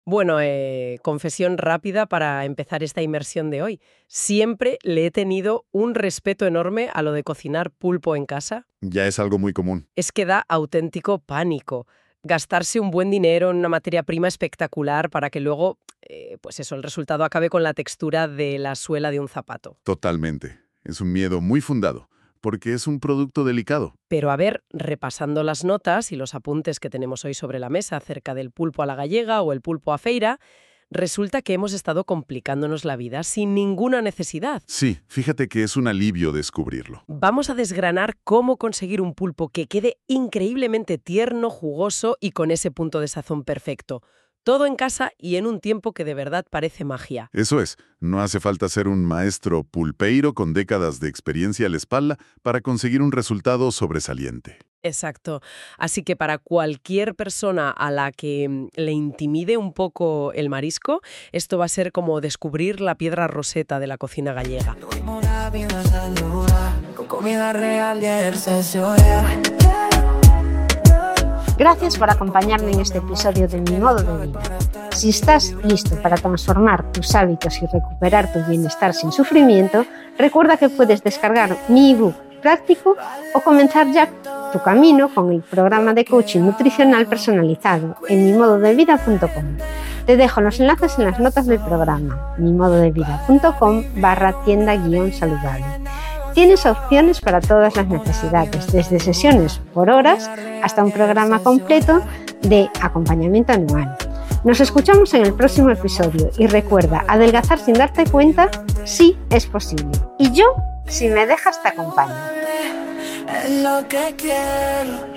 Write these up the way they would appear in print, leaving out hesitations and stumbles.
Bueno, confesión rápida para empezar esta inmersión de hoy. Siempre le he tenido un respeto enorme a lo de cocinar pulpo en casa. Ya es algo muy común. Es que da auténtico pánico. Gastarse un buen dinero en una materia prima espectacular para que luego, pues eso, el resultado acabe con la textura de la suela de un zapato. Totalmente. Es un miedo muy fundado, porque es un producto delicado. Pero a ver, repasando las notas y los apuntes que tenemos hoy sobre la mesa acerca del pulpo a la gallega o el pulpo a feira, resulta que hemos estado complicándonos la vida sin ninguna necesidad. Sí, fíjate que es un alivio descubrirlo. Vamos a desgranar cómo conseguir un pulpo que quede increíblemente tierno, jugoso y con ese punto de sazón perfecto. Todo en casa y en un tiempo que de verdad parece magia. Eso es, no hace falta ser un maestro pulpeiro con décadas de experiencia a la espalda para conseguir un resultado sobresaliente. Exacto. Así que para cualquier persona a la que le intimide un poco el marisco, esto va a ser como descubrir la piedra roseta de la cocina gallega. Tuvimos una vida saludable, con comida real y ejercicio real. Gracias por acompañarme en este episodio de Mi Modo de Vida. Si estás listo para transformar tus hábitos y recuperar tu bienestar sin sufrimiento, recuerda que puedes descargar mi ebook práctico o comenzar ya tu camino con el programa de coaching nutricional personalizado en mimododevida.com. Te dejo los enlaces en las notas del programa, mimododevida.com/tienda-saludable. Tienes opciones para todas las necesidades, desde sesiones por horas hasta un programa completo de acompañamiento anual. Nos escuchamos en el próximo episodio y recuerda, adelgazar sin darte cuenta sí es posible. Y yo, si me dejas, te acompaño. Es lo que quiero.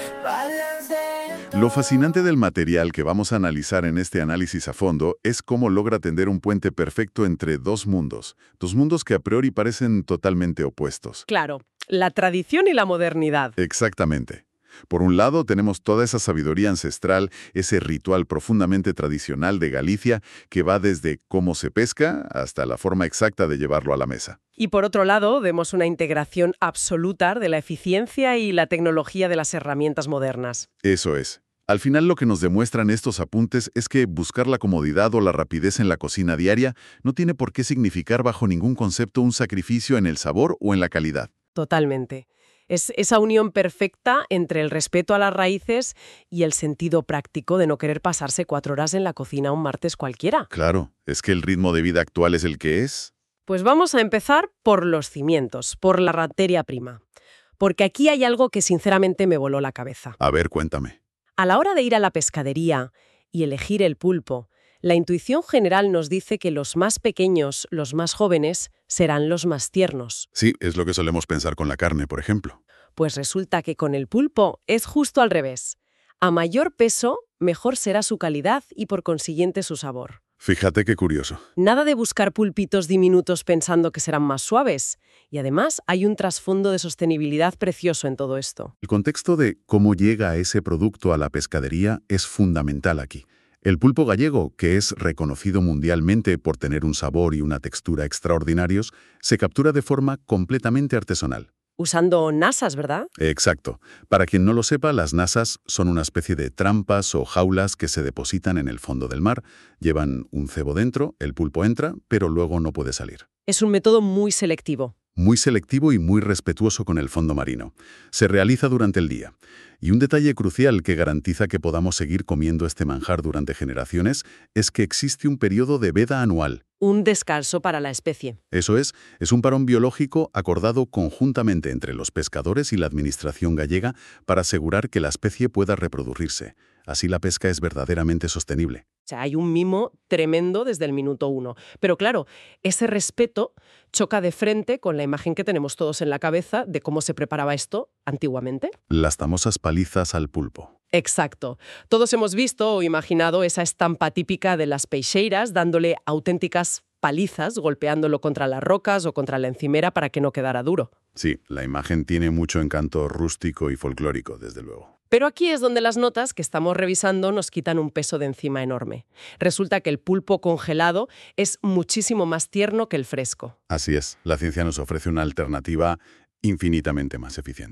Lo fascinante del material que vamos a analizar en este análisis a fondo es cómo logra tender un puente perfecto entre dos mundos que a priori parecen totalmente opuestos. Claro, la tradición y la modernidad. Exactamente. Por un lado tenemos toda esa sabiduría ancestral, ese ritual profundamente tradicional de Galicia que va desde cómo se pesca hasta la forma exacta de llevarlo a la mesa. Y por otro lado, vemos una integración absoluta de la eficiencia y la tecnología de las herramientas modernas. Eso es. Al final lo que nos demuestran estos apuntes es que buscar la comodidad o la rapidez en la cocina diaria no tiene por qué significar bajo ningún concepto un sacrificio en el sabor o en la calidad. Totalmente. Es esa unión perfecta entre el respeto a las raíces y el sentido práctico de no querer pasarse 4 horas en la cocina un martes cualquiera. Claro, es que el ritmo de vida actual es el que es. Pues vamos a empezar por los cimientos, por la materia prima. Porque aquí hay algo que sinceramente me voló la cabeza. A ver, cuéntame. A la hora de ir a la pescadería y elegir el pulpo, la intuición general nos dice que los más pequeños, los más jóvenes, serán los más tiernos. Sí, es lo que solemos pensar con la carne, por ejemplo. Pues resulta que con el pulpo es justo al revés. A mayor peso, mejor será su calidad y por consiguiente su sabor. Fíjate qué curioso. Nada de buscar pulpitos diminutos pensando que serán más suaves. Y además hay un trasfondo de sostenibilidad precioso en todo esto. El contexto de cómo llega ese producto a la pescadería es fundamental aquí. El pulpo gallego, que es reconocido mundialmente por tener un sabor y una textura extraordinarios, se captura de forma completamente artesanal. Usando nasas, ¿verdad? Exacto. Para quien no lo sepa, las nasas son una especie de trampas o jaulas que se depositan en el fondo del mar. Llevan un cebo dentro, el pulpo entra, pero luego no puede salir. Es un método muy selectivo. Muy selectivo y muy respetuoso con el fondo marino. Se realiza durante el día. Y un detalle crucial que garantiza que podamos seguir comiendo este manjar durante generaciones es que existe un periodo de veda anual. Un descanso para la especie. Eso es un parón biológico acordado conjuntamente entre los pescadores y la administración gallega para asegurar que la especie pueda reproducirse. Así la pesca es verdaderamente sostenible. O sea, hay un mimo tremendo desde el minuto 1. Pero claro, ese respeto choca de frente con la imagen que tenemos todos en la cabeza de cómo se preparaba esto antiguamente. Las famosas palizas al pulpo. Exacto. Todos hemos visto o imaginado esa estampa típica de las peixeiras dándole auténticas palizas, golpeándolo contra las rocas o contra la encimera para que no quedara duro. Sí, la imagen tiene mucho encanto rústico y folclórico, desde luego. Pero aquí es donde las notas que estamos revisando nos quitan un peso de encima enorme. Resulta que el pulpo congelado es muchísimo más tierno que el fresco. Así es, la ciencia nos ofrece una alternativa infinitamente más eficiente.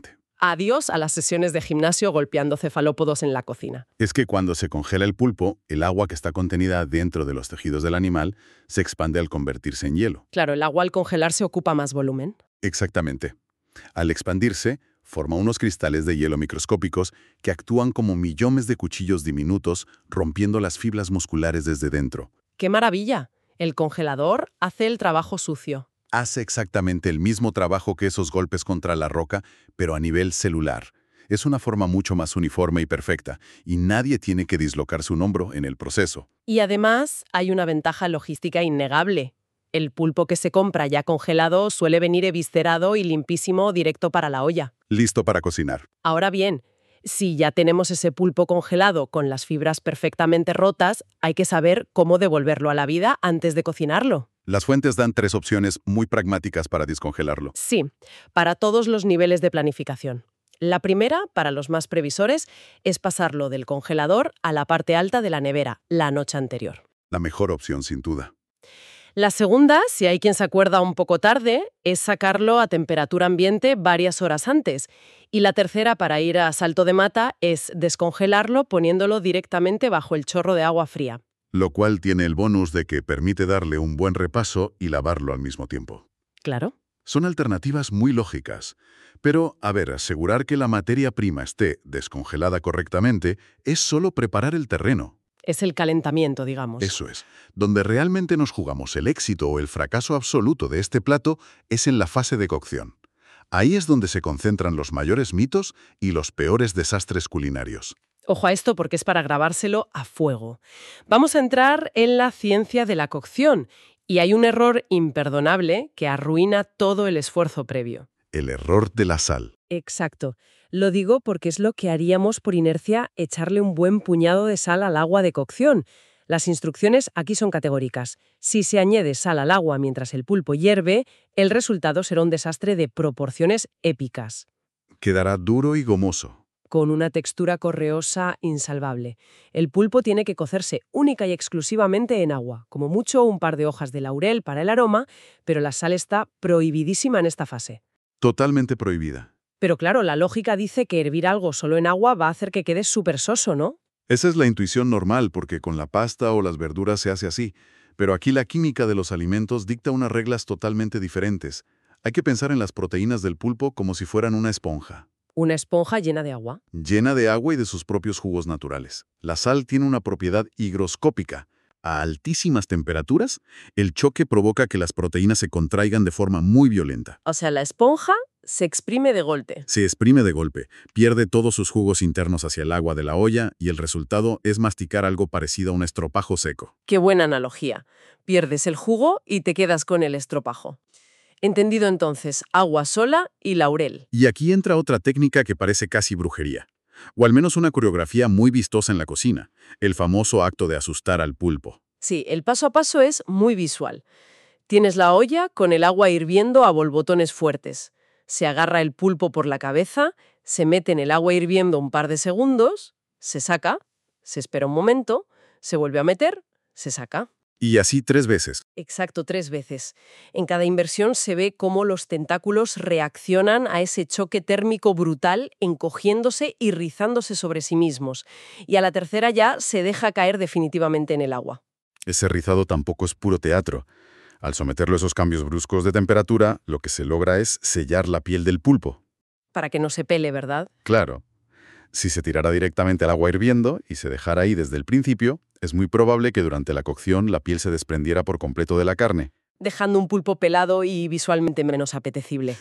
Adiós a las sesiones de gimnasio golpeando cefalópodos en la cocina. Es que cuando se congela el pulpo, el agua que está contenida dentro de los tejidos del animal se expande al convertirse en hielo. Claro, el agua al congelarse ocupa más volumen. Exactamente. Al expandirse, forma unos cristales de hielo microscópicos que actúan como millones de cuchillos diminutos, rompiendo las fibras musculares desde dentro. ¡Qué maravilla! El congelador hace el trabajo sucio. Hace exactamente el mismo trabajo que esos golpes contra la roca, pero a nivel celular. Es una forma mucho más uniforme y perfecta, y nadie tiene que dislocarse un hombro en el proceso. Y además hay una ventaja logística innegable. El pulpo que se compra ya congelado suele venir eviscerado y limpísimo directo para la olla. Listo para cocinar. Ahora bien, si ya tenemos ese pulpo congelado con las fibras perfectamente rotas, hay que saber cómo devolverlo a la vida antes de cocinarlo. Las fuentes dan 3 opciones muy pragmáticas para descongelarlo. Sí, para todos los niveles de planificación. La primera, para los más previsores, es pasarlo del congelador a la parte alta de la nevera la noche anterior. La mejor opción, sin duda. La segunda, si hay quien se acuerda un poco tarde, es sacarlo a temperatura ambiente varias horas antes. Y la tercera, para ir a salto de mata, es descongelarlo poniéndolo directamente bajo el chorro de agua fría. Lo cual tiene el bonus de que permite darle un buen repaso y lavarlo al mismo tiempo. Claro. Son alternativas muy lógicas. Pero, a ver, asegurar que la materia prima esté descongelada correctamente es solo preparar el terreno. Es el calentamiento, digamos. Eso es. Donde realmente nos jugamos el éxito o el fracaso absoluto de este plato es en la fase de cocción. Ahí es donde se concentran los mayores mitos y los peores desastres culinarios. Ojo a esto porque es para grabárselo a fuego. Vamos a entrar en la ciencia de la cocción y hay un error imperdonable que arruina todo el esfuerzo previo. El error de la sal. Exacto. Lo digo porque es lo que haríamos por inercia echarle un buen puñado de sal al agua de cocción. Las instrucciones aquí son categóricas. Si se añade sal al agua mientras el pulpo hierve, el resultado será un desastre de proporciones épicas, Quedará duro y gomoso. con una textura correosa insalvable. El pulpo tiene que cocerse única y exclusivamente en agua, como mucho un par de hojas de laurel para el aroma, pero la sal está prohibidísima en esta fase. Totalmente prohibida. Pero claro, la lógica dice que hervir algo solo en agua va a hacer que quede súper soso, ¿no? Esa es la intuición normal porque con la pasta o las verduras se hace así. Pero aquí la química de los alimentos dicta unas reglas totalmente diferentes. Hay que pensar en las proteínas del pulpo como si fueran una esponja. Una esponja llena de agua. Llena de agua y de sus propios jugos naturales. La sal tiene una propiedad higroscópica. A altísimas temperaturas, el choque provoca que las proteínas se contraigan de forma muy violenta. O sea, la esponja se exprime de golpe. Se exprime de golpe, pierde todos sus jugos internos hacia el agua de la olla y el resultado es masticar algo parecido a un estropajo seco. Qué buena analogía. Pierdes el jugo y te quedas con el estropajo. Entendido entonces, agua sola y laurel. Y aquí entra otra técnica que parece casi brujería. O al menos una coreografía muy vistosa en la cocina, el famoso acto de asustar al pulpo. Sí, el paso a paso es muy visual. Tienes la olla con el agua hirviendo a borbotones fuertes. Se agarra el pulpo por la cabeza, se mete en el agua hirviendo un par de segundos, se saca, se espera un momento, se vuelve a meter, se saca. Y así 3 veces. Exacto, 3 veces. En cada inversión se ve cómo los tentáculos reaccionan a ese choque térmico brutal, encogiéndose y rizándose sobre sí mismos. Y a la tercera ya se deja caer definitivamente en el agua. Ese rizado tampoco es puro teatro. Al someterlo a esos cambios bruscos de temperatura, lo que se logra es sellar la piel del pulpo. Para que no se pele, ¿verdad? Claro. Si se tirara directamente al agua hirviendo y se dejara ahí desde el principio, es muy probable que durante la cocción la piel se desprendiera por completo de la carne. Dejando un pulpo pelado y visualmente menos apetecible.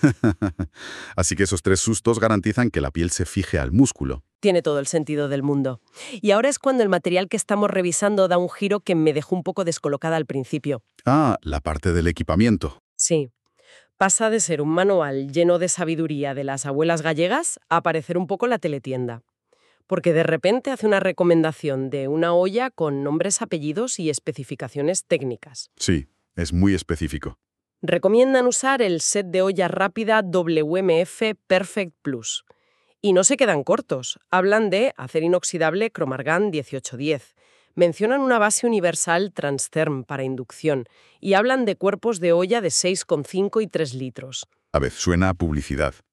Así que esos 3 sustos garantizan que la piel se fije al músculo. Tiene todo el sentido del mundo. Y ahora es cuando el material que estamos revisando da un giro que me dejó un poco descolocada al principio. Ah, la parte del equipamiento. Sí. Pasa de ser un manual lleno de sabiduría de las abuelas gallegas a parecer un poco la teletienda. Porque de repente hace una recomendación de una olla con nombres, apellidos y especificaciones técnicas. Sí, es muy específico. Recomiendan usar el set de olla rápida WMF Perfect Plus. Y no se quedan cortos. Hablan de acero inoxidable Cromargan 1810. Mencionan una base universal Transtherm para inducción. Y hablan de cuerpos de olla de 6,5 y 3 litros. A ver, suena a publicidad.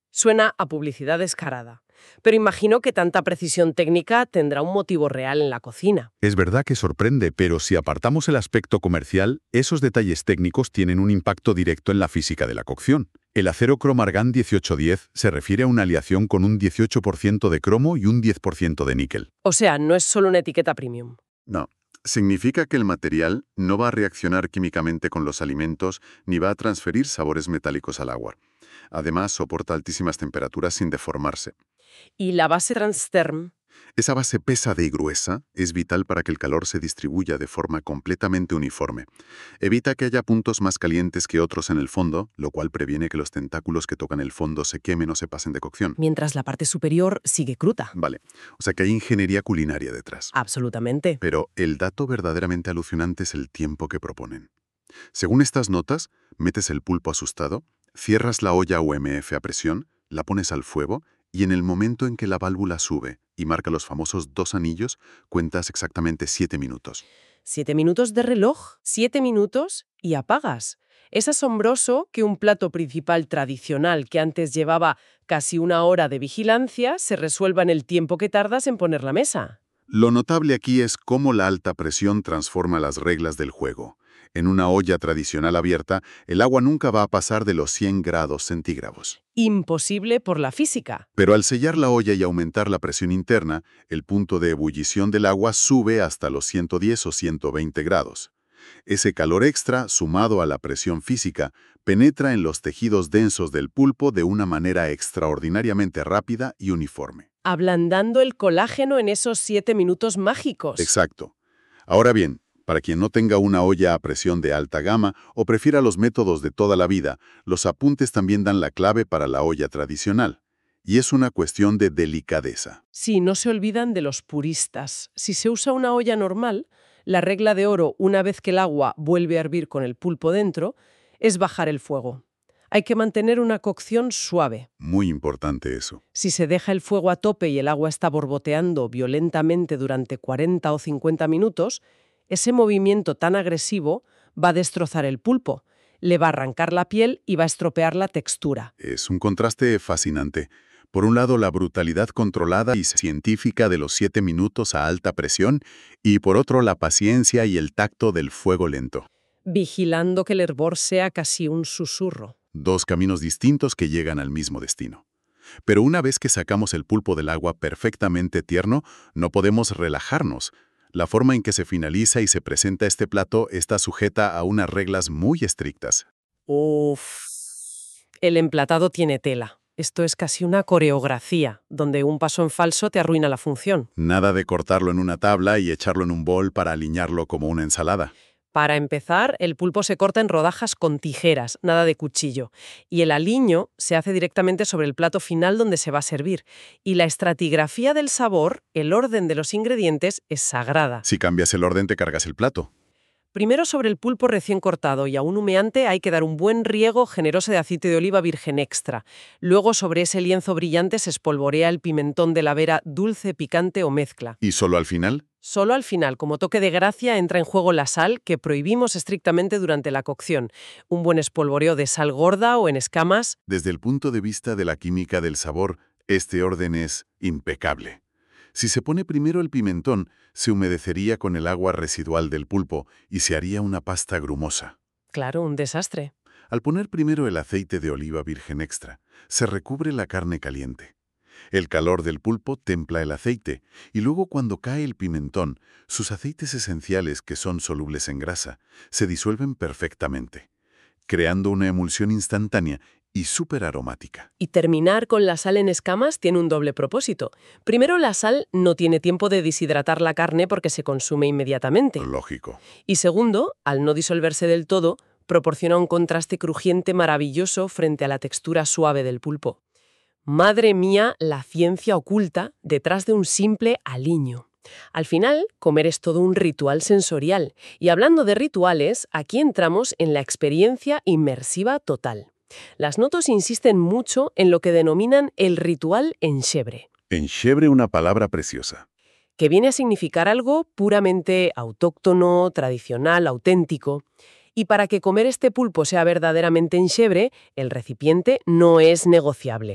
Suena a publicidad descarada. Pero imagino que tanta precisión técnica tendrá un motivo real en la cocina. Es verdad que sorprende, pero si apartamos el aspecto comercial, esos detalles técnicos tienen un impacto directo en la física de la cocción. El acero cromo-argán 1810 se refiere a una aleación con un 18% de cromo y un 10% de níquel. O sea, no es solo una etiqueta premium. No. Significa que el material no va a reaccionar químicamente con los alimentos ni va a transferir sabores metálicos al agua. Además, soporta altísimas temperaturas sin deformarse. ¿Y la base Transtherm? Esa base pesada y gruesa es vital para que el calor se distribuya de forma completamente uniforme. Evita que haya puntos más calientes que otros en el fondo, lo cual previene que los tentáculos que tocan el fondo se quemen o se pasen de cocción. Mientras la parte superior sigue cruda. Vale, o sea que hay ingeniería culinaria detrás. Absolutamente. Pero el dato verdaderamente alucinante es el tiempo que proponen. Según estas notas, metes el pulpo asustado, cierras la olla UMF a presión, la pones al fuego y en el momento en que la válvula sube y marca los famosos 2 anillos, cuentas exactamente 7 minutos. 7 minutos de reloj, 7 minutos y apagas. Es asombroso que un plato principal tradicional que antes llevaba casi 1 hora de vigilancia se resuelva en el tiempo que tardas en poner la mesa. Lo notable aquí es cómo la alta presión transforma las reglas del juego. En una olla tradicional abierta, el agua nunca va a pasar de los 100 grados centígrados. Imposible por la física. Pero al sellar la olla y aumentar la presión interna, el punto de ebullición del agua sube hasta los 110 o 120 grados. Ese calor extra, sumado a la presión física, penetra en los tejidos densos del pulpo de una manera extraordinariamente rápida y uniforme. Ablandando el colágeno en esos 7 minutos mágicos. Exacto. Ahora bien, para quien no tenga una olla a presión de alta gama o prefiera los métodos de toda la vida, los apuntes también dan la clave para la olla tradicional. Y es una cuestión de delicadeza. Sí, no se olvidan de los puristas. Si se usa una olla normal, la regla de oro, una vez que el agua vuelve a hervir con el pulpo dentro, es bajar el fuego. Hay que mantener una cocción suave. Muy importante eso. Si se deja el fuego a tope y el agua está borboteando violentamente durante 40 o 50 minutos, ese movimiento tan agresivo va a destrozar el pulpo, le va a arrancar la piel y va a estropear la textura. Es un contraste fascinante. Por un lado, la brutalidad controlada y científica de los 7 minutos a alta presión, y por otro, la paciencia y el tacto del fuego lento. Vigilando que el hervor sea casi un susurro. 2 caminos distintos que llegan al mismo destino. Pero una vez que sacamos el pulpo del agua perfectamente tierno, no podemos relajarnos. La forma en que se finaliza y se presenta este plato está sujeta a unas reglas muy estrictas. Uf. El emplatado tiene tela. Esto es casi una coreografía, donde un paso en falso te arruina la función. Nada de cortarlo en una tabla y echarlo en un bol para aliñarlo como una ensalada. Para empezar, el pulpo se corta en rodajas con tijeras, nada de cuchillo. Y el aliño se hace directamente sobre el plato final donde se va a servir. Y la estratigrafía del sabor, el orden de los ingredientes, es sagrada. Si cambias el orden, te cargas el plato. Primero sobre el pulpo recién cortado y aún humeante hay que dar un buen riego generoso de aceite de oliva virgen extra. Luego sobre ese lienzo brillante se espolvorea el pimentón de la vera dulce, picante o mezcla. ¿Y solo al final? Solo al final, como toque de gracia, entra en juego la sal, que prohibimos estrictamente durante la cocción. Un buen espolvoreo de sal gorda o en escamas. Desde el punto de vista de la química del sabor, este orden es impecable. Si se pone primero el pimentón, se humedecería con el agua residual del pulpo y se haría una pasta grumosa. Claro, un desastre. Al poner primero el aceite de oliva virgen extra, se recubre la carne caliente. El calor del pulpo templa el aceite y luego cuando cae el pimentón, sus aceites esenciales, que son solubles en grasa, se disuelven perfectamente, creando una emulsión instantánea y súper aromática. Y terminar con la sal en escamas tiene un doble propósito. Primero, la sal no tiene tiempo de deshidratar la carne porque se consume inmediatamente. Lógico. Y segundo, al no disolverse del todo, proporciona un contraste crujiente maravilloso frente a la textura suave del pulpo. Madre mía, la ciencia oculta detrás de un simple aliño. Al final, comer es todo un ritual sensorial. Y hablando de rituales, aquí entramos en la experiencia inmersiva total. Las notas insisten mucho en lo que denominan el ritual enxebre. Enxebre, una palabra preciosa. Que viene a significar algo puramente autóctono, tradicional, auténtico. Y para que comer este pulpo sea verdaderamente enxebre, el recipiente no es negociable.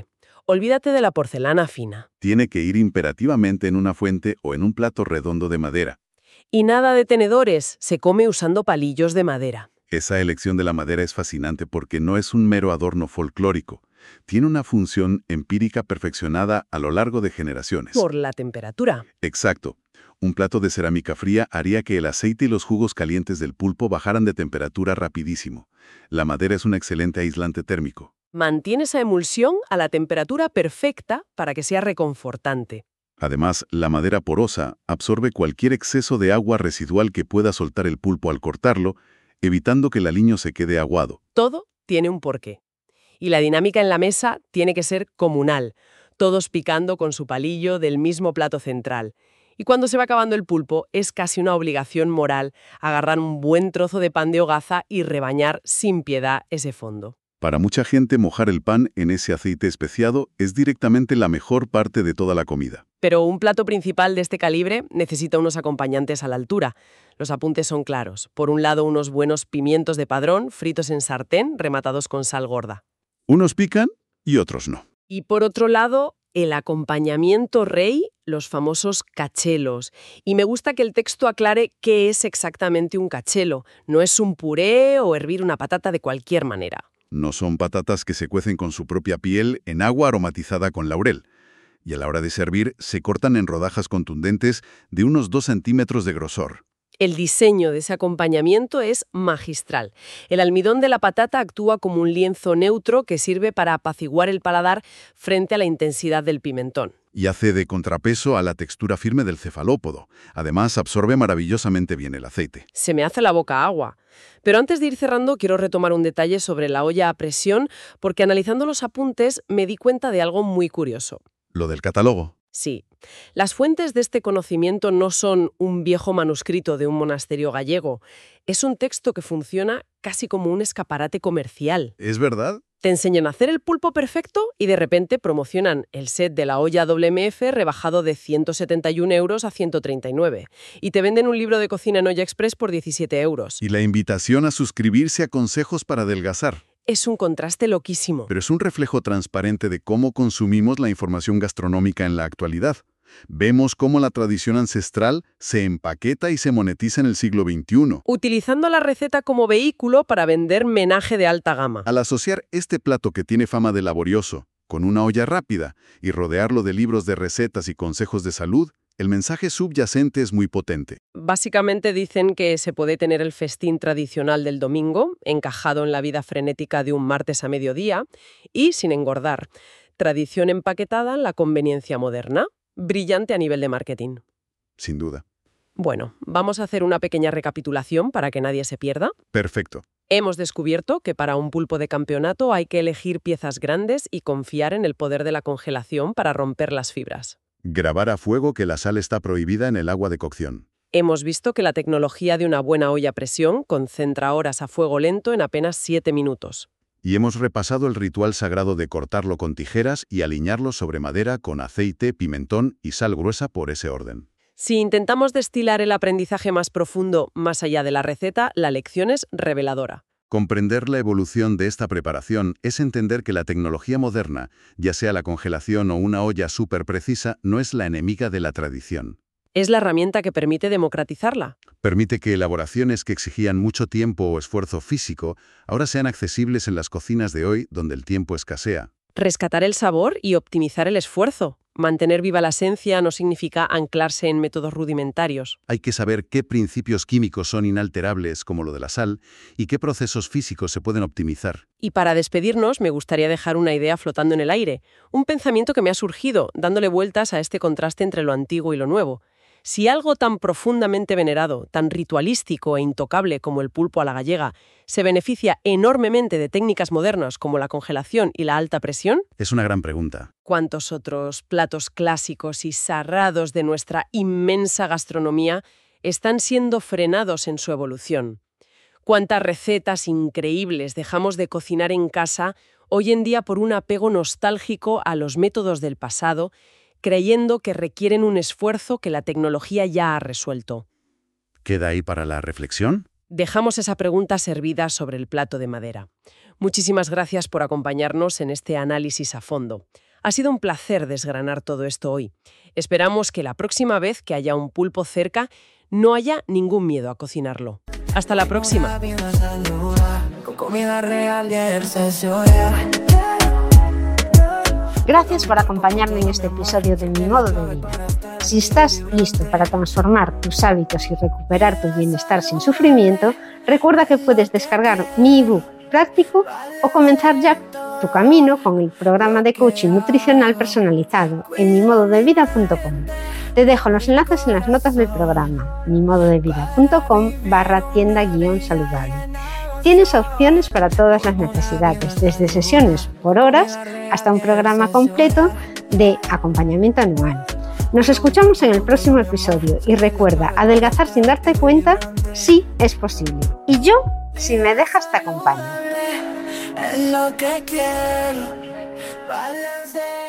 Olvídate de la porcelana fina. Tiene que ir imperativamente en una fuente o en un plato redondo de madera. Y nada de tenedores, se come usando palillos de madera. Esa elección de la madera es fascinante porque no es un mero adorno folclórico. Tiene una función empírica perfeccionada a lo largo de generaciones. Por la temperatura. Exacto. Un plato de cerámica fría haría que el aceite y los jugos calientes del pulpo bajaran de temperatura rapidísimo. La madera es un excelente aislante térmico. Mantiene esa emulsión a la temperatura perfecta para que sea reconfortante. Además, la madera porosa absorbe cualquier exceso de agua residual que pueda soltar el pulpo al cortarlo, evitando que el aliño se quede aguado. Todo tiene un porqué. Y la dinámica en la mesa tiene que ser comunal, todos picando con su palillo del mismo plato central. Y cuando se va acabando el pulpo, es casi una obligación moral agarrar un buen trozo de pan de hogaza y rebañar sin piedad ese fondo. Para mucha gente, mojar el pan en ese aceite especiado es directamente la mejor parte de toda la comida. Pero un plato principal de este calibre necesita unos acompañantes a la altura. Los apuntes son claros. Por un lado, unos buenos pimientos de padrón, fritos en sartén, rematados con sal gorda. Unos pican y otros no. Y por otro lado, el acompañamiento rey, los famosos cachelos. Y me gusta que el texto aclare qué es exactamente un cachelo. No es un puré o hervir una patata de cualquier manera. No son patatas que se cuecen con su propia piel en agua aromatizada con laurel. Y a la hora de servir, se cortan en rodajas contundentes de unos 2 centímetros de grosor. El diseño de ese acompañamiento es magistral. El almidón de la patata actúa como un lienzo neutro que sirve para apaciguar el paladar frente a la intensidad del pimentón. Y hace de contrapeso a la textura firme del cefalópodo. Además, absorbe maravillosamente bien el aceite. Se me hace la boca agua. Pero antes de ir cerrando, quiero retomar un detalle sobre la olla a presión, porque analizando los apuntes me di cuenta de algo muy curioso. Lo del catálogo. Sí. Las fuentes de este conocimiento no son un viejo manuscrito de un monasterio gallego. Es un texto que funciona casi como un escaparate comercial. ¿Es verdad? Te enseñan a hacer el pulpo perfecto y de repente promocionan el set de la olla WMF rebajado de 171 euros a 139. Y te venden un libro de cocina en olla express por 17 euros. Y la invitación a suscribirse a consejos para adelgazar. Es un contraste loquísimo. Pero es un reflejo transparente de cómo consumimos la información gastronómica en la actualidad. Vemos cómo la tradición ancestral se empaqueta y se monetiza en el siglo XXI. Utilizando la receta como vehículo para vender menaje de alta gama. Al asociar este plato que tiene fama de laborioso con una olla rápida y rodearlo de libros de recetas y consejos de salud, el mensaje subyacente es muy potente. Básicamente dicen que se puede tener el festín tradicional del domingo, encajado en la vida frenética de un martes a mediodía, y sin engordar. Tradición empaquetada en la conveniencia moderna. Brillante a nivel de marketing. Sin duda. Bueno, vamos a hacer una pequeña recapitulación para que nadie se pierda. Perfecto. Hemos descubierto que para un pulpo de campeonato hay que elegir piezas grandes y confiar en el poder de la congelación para romper las fibras. Grabar a fuego que la sal está prohibida en el agua de cocción. Hemos visto que la tecnología de una buena olla a presión concentra horas a fuego lento en apenas 7 minutos. Y hemos repasado el ritual sagrado de cortarlo con tijeras y aliñarlo sobre madera con aceite, pimentón y sal gruesa por ese orden. Si intentamos destilar el aprendizaje más profundo más allá de la receta, la lección es reveladora. Comprender la evolución de esta preparación es entender que la tecnología moderna, ya sea la congelación o una olla súper precisa, no es la enemiga de la tradición. Es la herramienta que permite democratizarla. Permite que elaboraciones que exigían mucho tiempo o esfuerzo físico ahora sean accesibles en las cocinas de hoy, donde el tiempo escasea. Rescatar el sabor y optimizar el esfuerzo. Mantener viva la esencia no significa anclarse en métodos rudimentarios. Hay que saber qué principios químicos son inalterables, como lo de la sal, y qué procesos físicos se pueden optimizar. Y para despedirnos, me gustaría dejar una idea flotando en el aire. Un pensamiento que me ha surgido, dándole vueltas a este contraste entre lo antiguo y lo nuevo. Si algo tan profundamente venerado, tan ritualístico e intocable como el pulpo a la gallega, se beneficia enormemente de técnicas modernas como la congelación y la alta presión, Es una gran pregunta. ¿cuántos otros platos clásicos y sagrados de nuestra inmensa gastronomía están siendo frenados en su evolución? ¿Cuántas recetas increíbles dejamos de cocinar en casa hoy en día por un apego nostálgico a los métodos del pasado, creyendo que requieren un esfuerzo que la tecnología ya ha resuelto? ¿Queda ahí para la reflexión? Dejamos esa pregunta servida sobre el plato de madera. Muchísimas gracias por acompañarnos en este análisis a fondo. Ha sido un placer desgranar todo esto hoy. Esperamos que la próxima vez que haya un pulpo cerca no haya ningún miedo a cocinarlo. Hasta la próxima. Con comida real y ejercicio, yeah. Gracias por acompañarme en este episodio de Mi Modo de Vida. Si estás listo para transformar tus hábitos y recuperar tu bienestar sin sufrimiento, recuerda que puedes descargar mi ebook práctico o comenzar ya tu camino con el programa de coaching nutricional personalizado en mimododevida.com. Te dejo los enlaces en las notas del programa, mimododevida.com/tienda-saludable. Tienes opciones para todas las necesidades, desde sesiones por horas hasta un programa completo de acompañamiento anual. Nos escuchamos en el próximo episodio y recuerda, adelgazar sin darte cuenta sí es posible. Y yo, si me dejas, te acompaño. Es lo que quiero, balance.